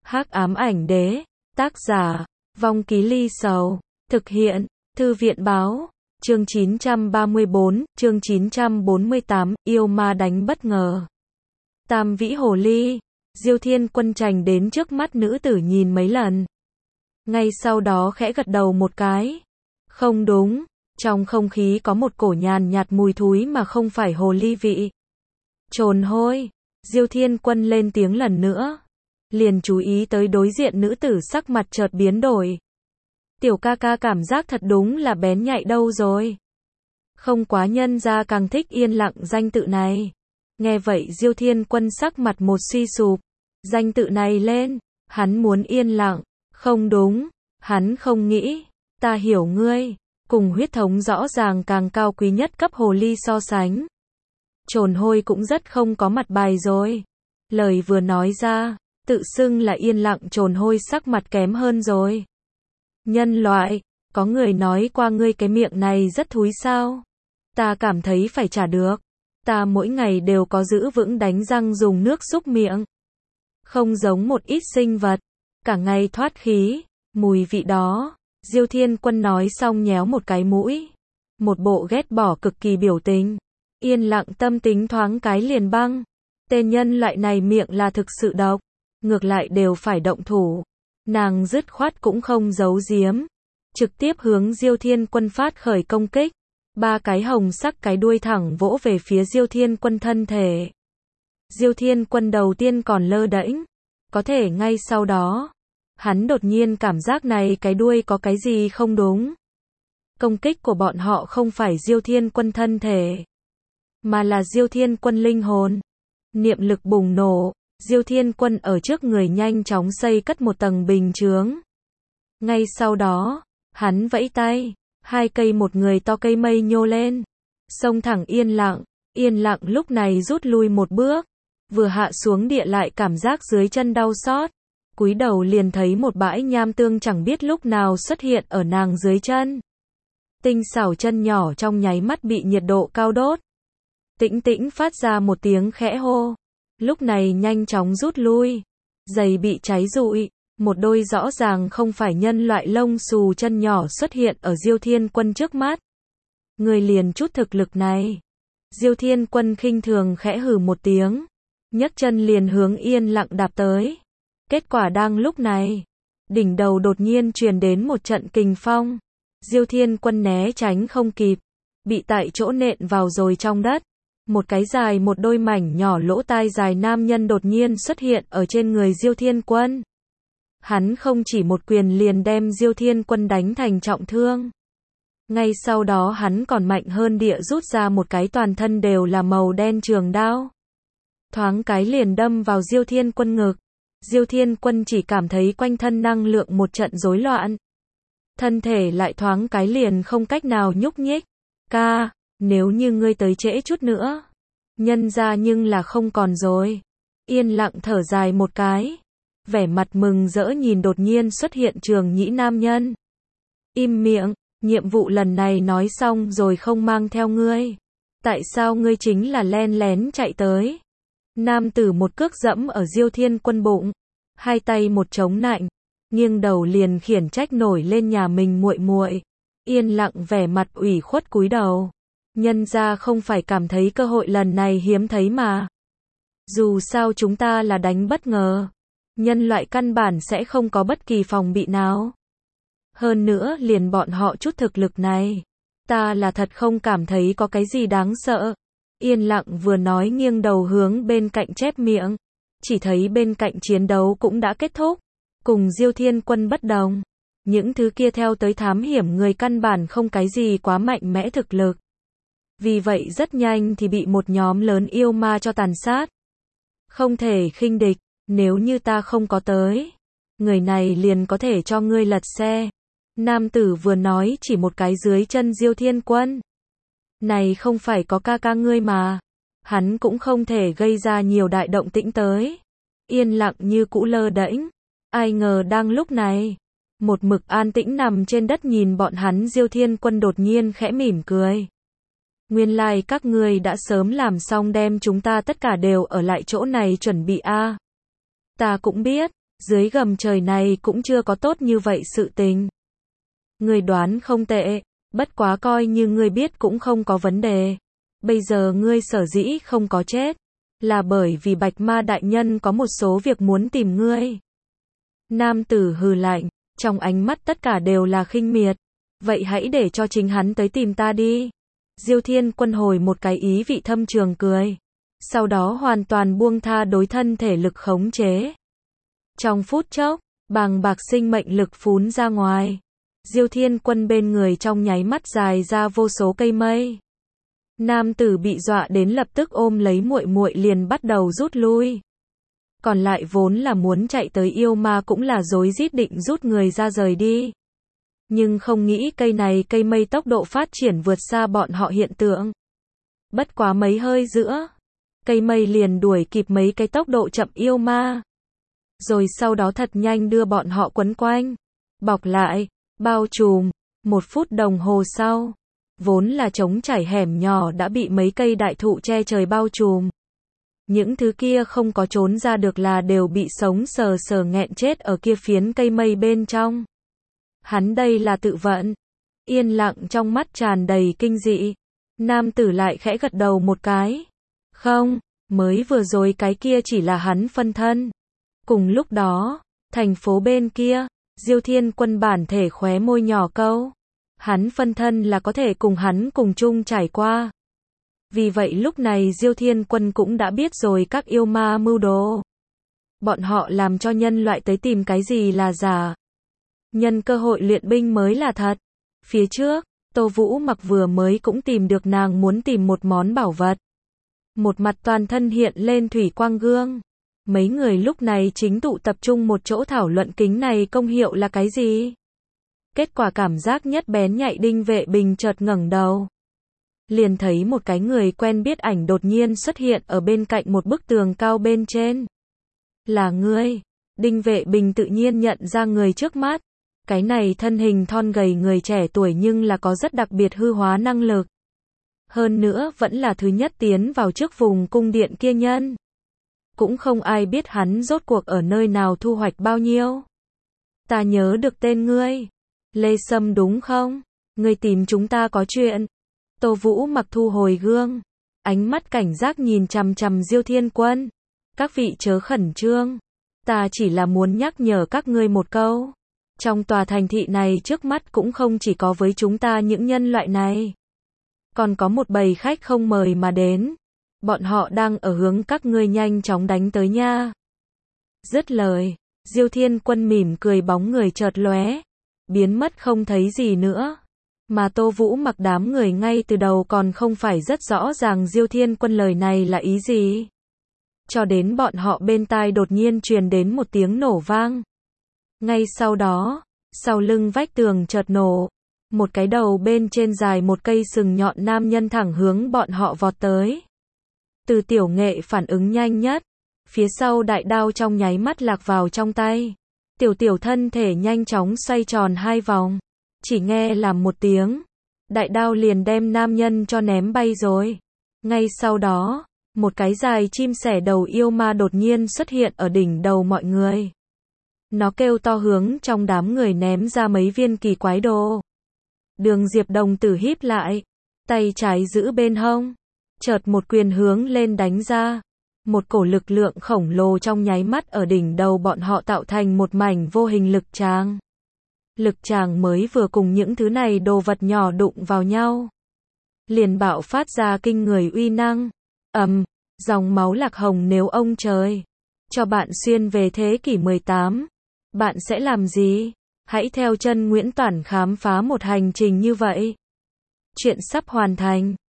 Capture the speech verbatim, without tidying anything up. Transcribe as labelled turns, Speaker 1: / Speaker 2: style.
Speaker 1: Hắc ám ảnh đế, tác giả, Vong Ký Ly Sầu, thực hiện, Thư viện báo, chương chín trăm ba mươi bốn, chương chín trăm bốn mươi tám, yêu ma đánh bất ngờ. Tam vĩ hồ ly, Diêu Thiên Quân trành đến trước mắt nữ tử nhìn mấy lần. Ngay sau đó khẽ gật đầu một cái. Không đúng, trong không khí có một cổ nhàn nhạt mùi thúi mà không phải hồ ly vị. Trồn hôi, Diêu Thiên Quân lên tiếng lần nữa. Liền chú ý tới đối diện nữ tử sắc mặt chợt biến đổi. Tiểu ca ca cảm giác thật đúng là bén nhạy đâu rồi. Không quá nhân ra càng thích yên lặng danh tự này. Nghe vậy Diêu Thiên Quân sắc mặt một suy sụp. Danh tự này lên, hắn muốn yên lặng. Không đúng, hắn không nghĩ. Ta hiểu ngươi, cùng huyết thống rõ ràng càng cao quý nhất cấp hồ ly so sánh. Trồn hôi cũng rất không có mặt bài rồi. Lời vừa nói ra, tự xưng là yên lặng trồn hôi sắc mặt kém hơn rồi. Nhân loại, có người nói qua ngươi cái miệng này rất thúi sao? Ta cảm thấy phải trả được. Ta mỗi ngày đều có giữ vững đánh răng dùng nước súc miệng. Không giống một ít sinh vật, cả ngày thoát khí, mùi vị đó. Diêu Thiên Quân nói xong nhéo một cái mũi. Một bộ ghét bỏ cực kỳ biểu tình. Yên lặng tâm tính thoáng cái liền băng. Tên nhân loại này miệng là thực sự độc. Ngược lại đều phải động thủ. Nàng dứt khoát cũng không giấu giếm. Trực tiếp hướng Diêu Thiên Quân phát khởi công kích. Ba cái hồng sắc cái đuôi thẳng vỗ về phía Diêu Thiên Quân thân thể. Diêu Thiên Quân đầu tiên còn lơ đễnh. Có thể ngay sau đó, hắn đột nhiên cảm giác này cái đuôi có cái gì không đúng. Công kích của bọn họ không phải Diêu Thiên Quân thân thể, mà là Diêu Thiên Quân linh hồn. Niệm lực bùng nổ, Diêu Thiên Quân ở trước người nhanh chóng xây cất một tầng bình chướng. Ngay sau đó, hắn vẫy tay, hai cây một người to cây mây nhô lên, xông thẳng yên lặng. Yên lặng lúc này rút lui một bước, vừa hạ xuống địa lại cảm giác dưới chân đau xót. Cúi đầu liền thấy một bãi nham tương chẳng biết lúc nào xuất hiện ở nàng dưới chân. Tinh xảo chân nhỏ trong nháy mắt bị nhiệt độ cao đốt. Tĩnh tĩnh phát ra một tiếng khẽ hô. Lúc này nhanh chóng rút lui. Giày bị cháy rụi. Một đôi rõ ràng không phải nhân loại lông xù chân nhỏ xuất hiện ở Diêu Thiên Quân trước mắt. Người liền chút thực lực này. Diêu Thiên Quân khinh thường khẽ hừ một tiếng. Nhấc chân liền hướng yên lặng đạp tới. Kết quả đang lúc này, đỉnh đầu đột nhiên truyền đến một trận kình phong. Diêu Thiên Quân né tránh không kịp, bị tại chỗ nện vào rồi trong đất. Một cái dài một đôi mảnh nhỏ lỗ tai dài nam nhân đột nhiên xuất hiện ở trên người Diêu Thiên Quân. Hắn không chỉ một quyền liền đem Diêu Thiên Quân đánh thành trọng thương. Ngay sau đó hắn còn mạnh hơn địa rút ra một cái toàn thân đều là màu đen trường đao. Thoáng cái liền đâm vào Diêu Thiên Quân ngực. Diêu Thiên Quân chỉ cảm thấy quanh thân năng lượng một trận rối loạn. Thân thể lại thoáng cái liền không cách nào nhúc nhích. Ca, nếu như ngươi tới trễ chút nữa. Nhân ra nhưng là không còn rồi. Yên lặng thở dài một cái. Vẻ mặt mừng rỡ nhìn đột nhiên xuất hiện Trường Nhĩ nam nhân. Im miệng, nhiệm vụ lần này nói xong rồi không mang theo ngươi. Tại sao ngươi chính là len lén chạy tới? Nam tử một cước dẫm ở Diêu Thiên Quân bụng, hai tay một chống nạnh, nghiêng đầu liền khiển trách nổi lên nhà mình muội muội. Yên lặng vẻ mặt ủy khuất cúi đầu. Nhân ra không phải cảm thấy cơ hội lần này hiếm thấy mà. Dù sao chúng ta là đánh bất ngờ. Nhân loại căn bản sẽ không có bất kỳ phòng bị nào. Hơn nữa liền bọn họ chút thực lực này. Ta là thật không cảm thấy có cái gì đáng sợ. Yên lặng vừa nói nghiêng đầu hướng bên cạnh chép miệng. Chỉ thấy bên cạnh chiến đấu cũng đã kết thúc. Cùng Diêu Thiên Quân bất đồng. Những thứ kia theo tới thám hiểm người căn bản không cái gì quá mạnh mẽ thực lực. Vì vậy rất nhanh thì bị một nhóm lớn yêu ma cho tàn sát. Không thể khinh địch, nếu như ta không có tới. Người này liền có thể cho ngươi lật xe. Nam tử vừa nói chỉ một cái dưới chân Diêu Thiên Quân. Này không phải có ca ca ngươi mà. Hắn cũng không thể gây ra nhiều đại động tĩnh tới. Yên lặng như cũ lơ đễnh. Ai ngờ đang lúc này, một mực an tĩnh nằm trên đất nhìn bọn hắn Diêu Thiên Quân đột nhiên khẽ mỉm cười. Nguyên lai like các ngươi đã sớm làm xong đem chúng ta tất cả đều ở lại chỗ này chuẩn bị a. Ta cũng biết, Dưới gầm trời này cũng chưa có tốt như vậy sự tình. Ngươi đoán không tệ, bất quá coi như ngươi biết cũng không có vấn đề. Bây giờ ngươi sở dĩ không có chết, là bởi vì Bạch Ma đại nhân có một số việc muốn tìm ngươi. Nam tử hừ lạnh, trong ánh mắt tất cả đều là khinh miệt. Vậy hãy để cho chính hắn tới tìm ta đi. Diêu Thiên Quân hồi một cái ý vị thâm trường cười. Sau đó hoàn toàn buông tha đối thân thể lực khống chế. Trong phút chốc, bàng bạc sinh mệnh lực phún ra ngoài. Diêu Thiên Quân bên người trong nháy mắt dài ra vô số cây mây. Nam tử bị dọa đến lập tức ôm lấy muội muội liền bắt đầu rút lui. Còn lại vốn là muốn chạy tới yêu ma cũng là rối rít định rút người ra rời đi. Nhưng không nghĩ cây này cây mây tốc độ phát triển vượt xa bọn họ hiện tượng. Bất quá mấy hơi giữa, cây mây liền đuổi kịp mấy cái tốc độ chậm yêu ma. Rồi sau đó thật nhanh đưa bọn họ quấn quanh, bọc lại, bao trùm. Một phút đồng hồ sau, vốn là trống trải hẻm nhỏ đã bị mấy cây đại thụ che trời bao trùm. Những thứ kia không có trốn ra được là đều bị sống sờ sờ nghẹn chết ở kia phiến cây mây bên trong. Hắn đây là tự vận. Yên lặng trong mắt tràn đầy kinh dị. Nam tử lại khẽ gật đầu một cái. Không, mới vừa rồi cái kia chỉ là hắn phân thân. Cùng lúc đó, thành phố bên kia, Diêu Thiên Quân bản thể khóe môi nhỏ câu. Hắn phân thân là có thể cùng hắn cùng chung trải qua. Vì vậy lúc này Diêu Thiên Quân cũng đã biết rồi các yêu ma mưu đồ. Bọn họ làm cho nhân loại tới tìm cái gì là giả. Nhân cơ hội luyện binh mới là thật. Phía trước, Tô Vũ Mặc vừa mới cũng tìm được nàng muốn tìm một món bảo vật. Một mặt toàn thân hiện lên thủy quang gương. Mấy người lúc này chính tụ tập trung một chỗ thảo luận kính này công hiệu là cái gì. Kết quả cảm giác nhất bén nhạy Đinh Vệ Bình chợt ngẩng đầu. Liền thấy một cái người quen biết ảnh đột nhiên xuất hiện ở bên cạnh một bức tường cao bên trên. Là ngươi. Đinh Vệ Bình tự nhiên nhận ra người trước mắt. Cái này thân hình thon gầy người trẻ tuổi nhưng là có rất đặc biệt hư hóa năng lực. Hơn nữa vẫn là thứ nhất tiến vào trước vùng cung điện kia nhân. Cũng không ai biết hắn rốt cuộc ở nơi nào thu hoạch bao nhiêu. Ta nhớ được tên ngươi. Lê Sâm đúng không? Ngươi tìm chúng ta có chuyện. Tô Vũ Mặc thu hồi gương. Ánh mắt cảnh giác nhìn chằm chằm Diêu Thiên Quân. Các vị chớ khẩn trương. Ta chỉ là muốn nhắc nhở các ngươi một câu. Trong tòa thành thị này trước mắt cũng không chỉ có với chúng ta những nhân loại này. Còn có một bầy khách không mời mà đến. Bọn họ đang ở hướng các ngươi nhanh chóng đánh tới nha. Dứt lời, Diêu Thiên Quân mỉm cười bóng người chợt lóe, biến mất không thấy gì nữa. Mà Tô Vũ Mặc đám người ngay từ đầu còn không phải rất rõ ràng Diêu Thiên Quân lời này là ý gì. Cho đến bọn họ bên tai đột nhiên truyền đến một tiếng nổ vang. Ngay sau đó, sau lưng vách tường chợt nổ, một cái đầu bên trên dài một cây sừng nhọn nam nhân thẳng hướng bọn họ vọt tới. Từ Tiểu Nghệ phản ứng nhanh nhất, phía sau đại đao trong nháy mắt lạc vào trong tay. Tiểu tiểu thân thể nhanh chóng xoay tròn hai vòng, chỉ nghe làm một tiếng, đại đao liền đem nam nhân cho ném bay rồi. Ngay sau đó, một cái dài chim sẻ đầu yêu ma đột nhiên xuất hiện ở đỉnh đầu mọi người. Nó kêu to hướng trong đám người ném ra mấy viên kỳ quái đồ. Đường Diệp đồng tử híp lại, tay trái giữ bên hông, chợt một quyền hướng lên đánh ra. Một cổ lực lượng khổng lồ trong nháy mắt ở đỉnh đầu bọn họ tạo thành một mảnh vô hình lực tràng. Lực tràng mới vừa cùng những thứ này đồ vật nhỏ đụng vào nhau, liền bạo phát ra kinh người uy năng. Ầm, dòng máu lạc hồng nếu ông trời cho bạn xuyên về thế kỷ mười tám, bạn sẽ làm gì? Hãy theo chân Nguyễn Toản khám phá một hành trình như vậy. Chuyện sắp hoàn thành.